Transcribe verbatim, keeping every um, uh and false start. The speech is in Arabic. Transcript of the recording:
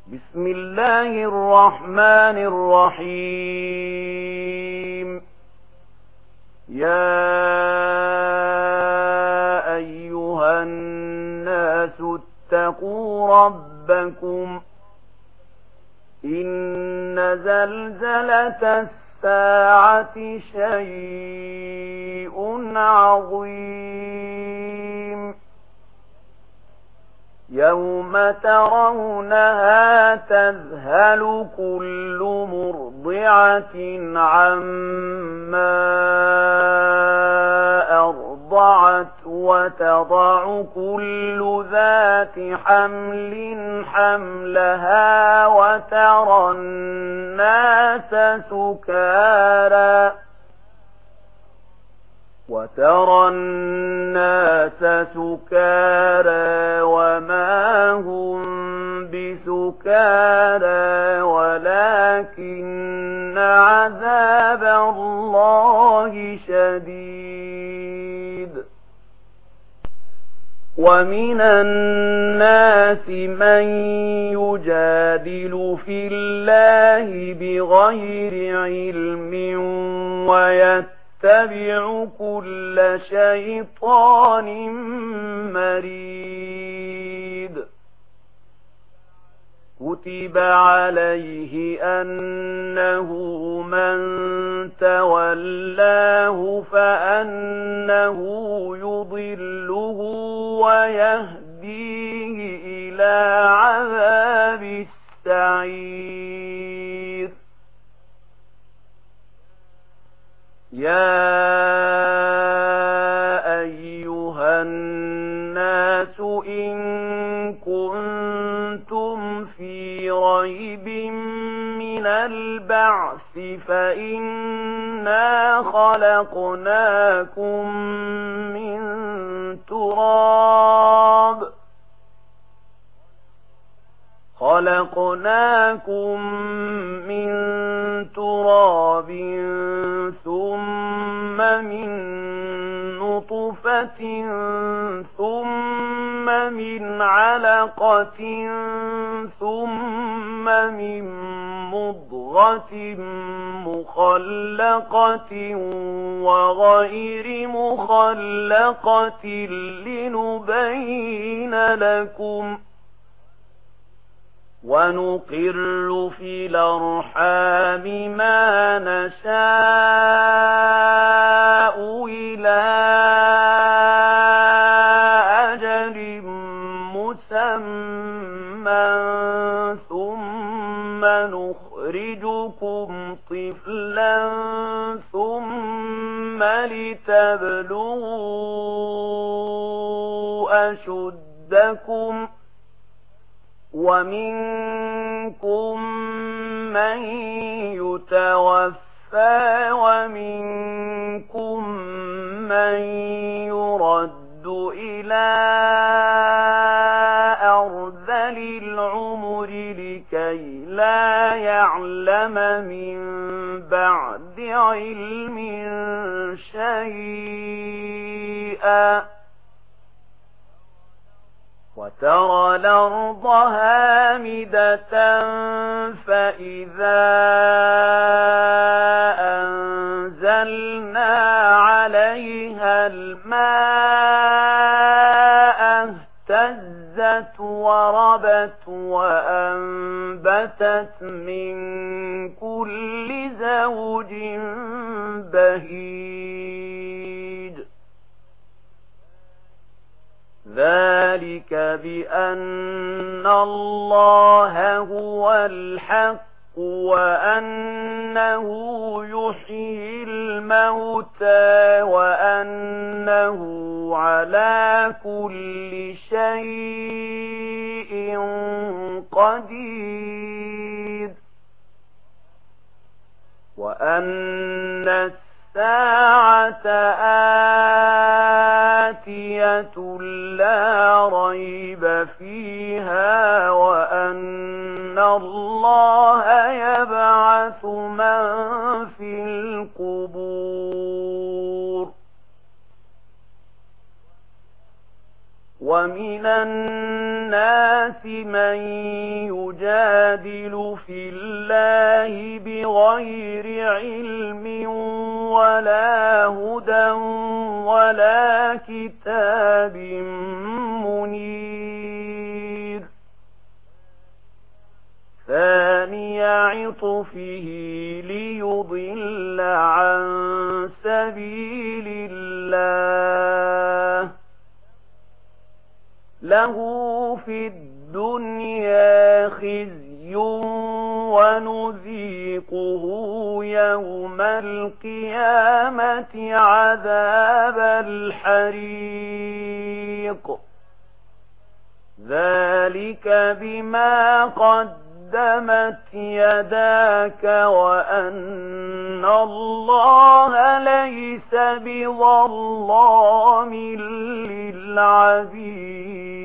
بسم الله الرحمن الرحيم. يا أيها الناس اتقوا ربكم إن زلزلة الساعة شيء عظيم يوم ترونها تذهل كل مرضعة عما أرضعت وتضع كل ذات حمل حملها وترى الناس سكارى وترى الناس سكارى وما هم بسكارى ولكن عذاب الله شديد. ومن الناس من يجادل في الله بغير علم ويتبع اتبع كل شيطان مريد. كتب عليه أنه من تولاه فأنه يضله ويهديه إلى عذاب السعير. يا أيها الناس إن كنتم في ريب من البعث فإنا خلقناكم من تراب خلقناكم من تراب ثم من نطفة ثم من علقة ثم من مضغة مخلقة وغير مخلقة لنبين لكم ونقر في الأرحام ما نشاء إلى أجل مسمى ثم نخرجكم طفلا ثم لتبلغوا أشدكم ومنكم من يتوفى ومنكم من يرد إلى أرذل العمر لكي لا يعلم من بعد علم شيئا. وترى الأرض هامدة فإذا أنزلنا عليها الماء اهتزت وربت وأنبتت من كل زوج بهيج. ذلك بأن الله هو الحق وأنه يحيي الموتى وأنه على كل شيء قدير وأن الساعة آتية لا ريب فيها وأن الله يبعث من في القبور ومن الناس من يجادل في الله بغير علم ولا هدى ولا كتاب منير ثاني عطفه ليضل عن سبيل الله له في الدنيا خزي ونذيقه يوم القيامة عذاب الحريق ذلك بما قدمت يداك وأن الله ليس بظلام للعبيد